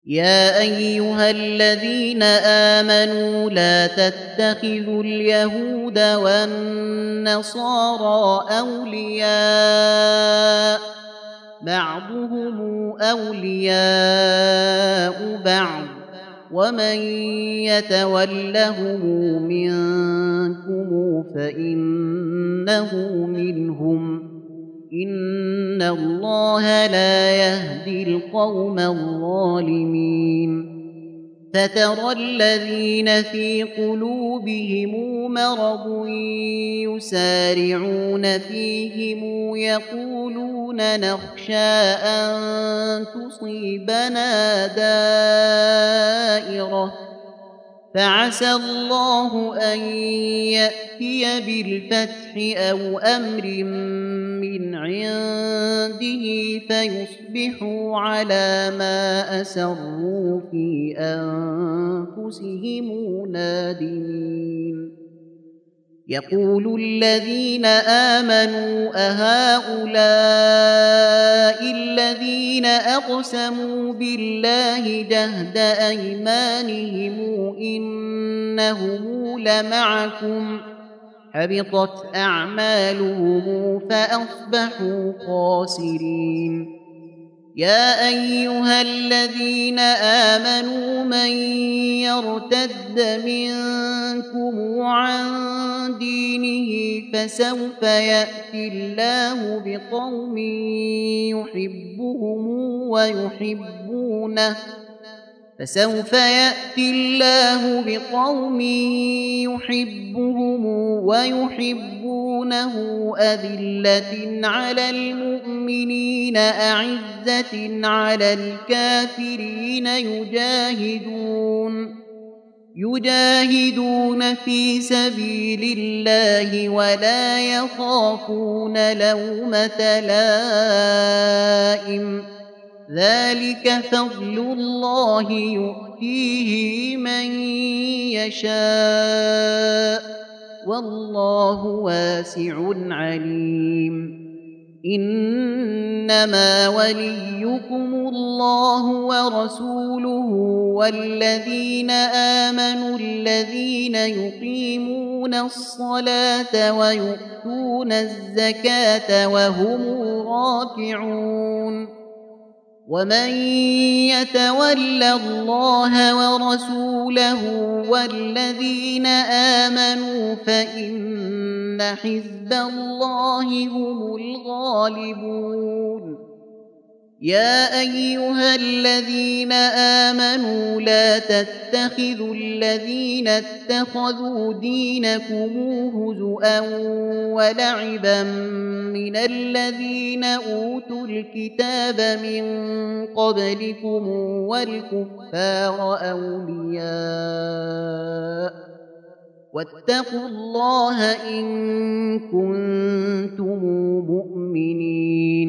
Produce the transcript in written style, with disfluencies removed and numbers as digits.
يا أيها الذين آمنوا لا تتخذوا اليهود والنصارى أولياء بعضهم أولياء بعض ومن يتولهم منكم فإنه منهم إن الله لا يهدي القوم الظالمين فترى الذين في قلوبهم مرض يسارعون فيهم يقولون نخشى أن تصيبنا دائرة فعسى الله أن يأتي بالفتح أو أمر من عنده فيصبحوا على ما أسروا في أنفسهم نادمين يقول الذين آمنوا أهؤلاء الذين أقسموا بالله جهد أيمانهم إنهم لمعكم حبطت أعمالهم فأصبحوا خاسرين يا أيها الذين آمنوا من يرتد منكم عن دينه فسوف يأتي الله بقوم يحبهم ويحبونه أذلة على المؤمنين أعزة على الكافرين يجاهدون في سبيل الله ولا يخافون لومة لائم ذلك فضل الله يؤتيه من يشاء والله واسع عليم إنما وليكم الله ورسوله والذين آمنوا الذين يقيمون الصلاة ويؤتون الزكاة وهم راكعون ومن يتول الله ورسوله والذين آمنوا فإن حزب الله هم الغالبون يا أيها الذين آمنوا لا تتخذوا الذين اتخذوا دينكم هزؤا ولعبا من الذين أوتوا الكتاب من قبلكم والكفار أولياء واتقوا الله إن كنتم مؤمنين